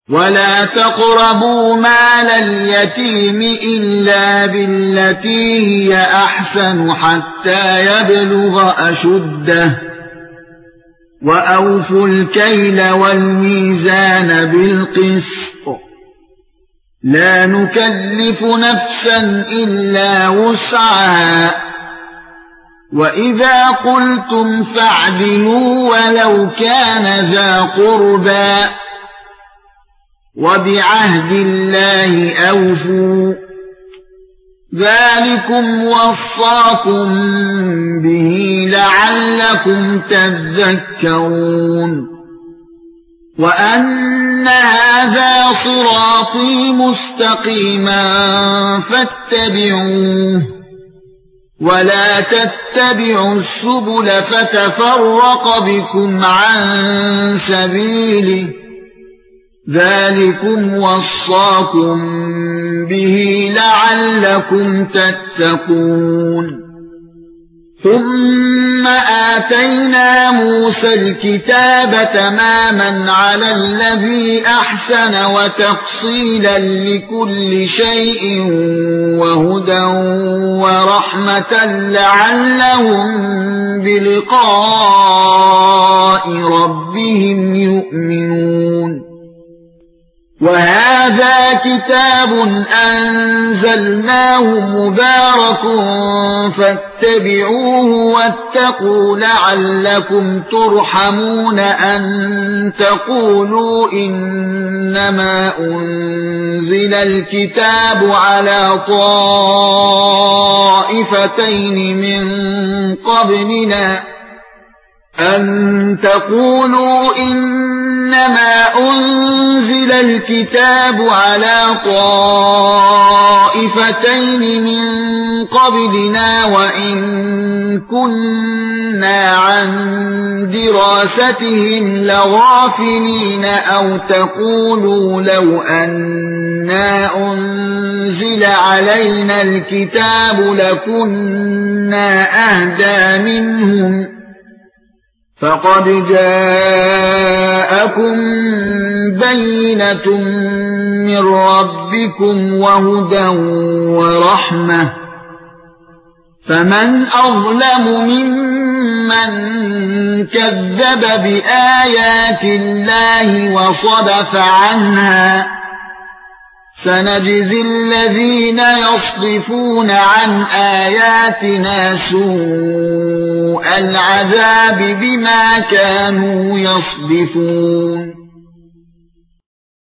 ولا تقربوا مال اليتيم إلا بالتي هي أحسن حتى يبلغ أشده وأوفوا الكيل والميزان بالقسط لا نكلف نفسا إلا وسعها وإذا قلتم فاعدلوا ولو كان ذا قربى وبعهد الله أوفوا ذلكم وصاكم به لعلكم تذكرون وأن هذا صراطي مستقيما فاتبعوه ولا تتبعوا السبل فتفرق بكم عن سبيله ذلكم وصاكم به لعلكم تتقون ثم آتينا موسى الكتاب تماما على الذي أحسن وتفصيلا لكل شيء وهدى ورحمة لعلهم بلقاء ربهم يؤمنون وهذا كتاب أنزلناه مبارك فاتبعوه واتقوا لعلكم ترحمون أن تقولوا إنما أنزل الكتاب على طائفتين من قبلنا أن تقولوا إنما أنزل الكتاب على طائفتين من قبلنا وإن كنا عن دراستهم لغافلين أو تقولوا لو أنا أنزل علينا الكتاب لكنا أهدى منهم فقد جاءكم بينة من ربكم وهدى ورحمة فمن أظلم ممن كذب بآيات الله وصدف عنها سنجزي الذين يصدفون عن آياتنا سوء العذاب بما كانوا يصدفون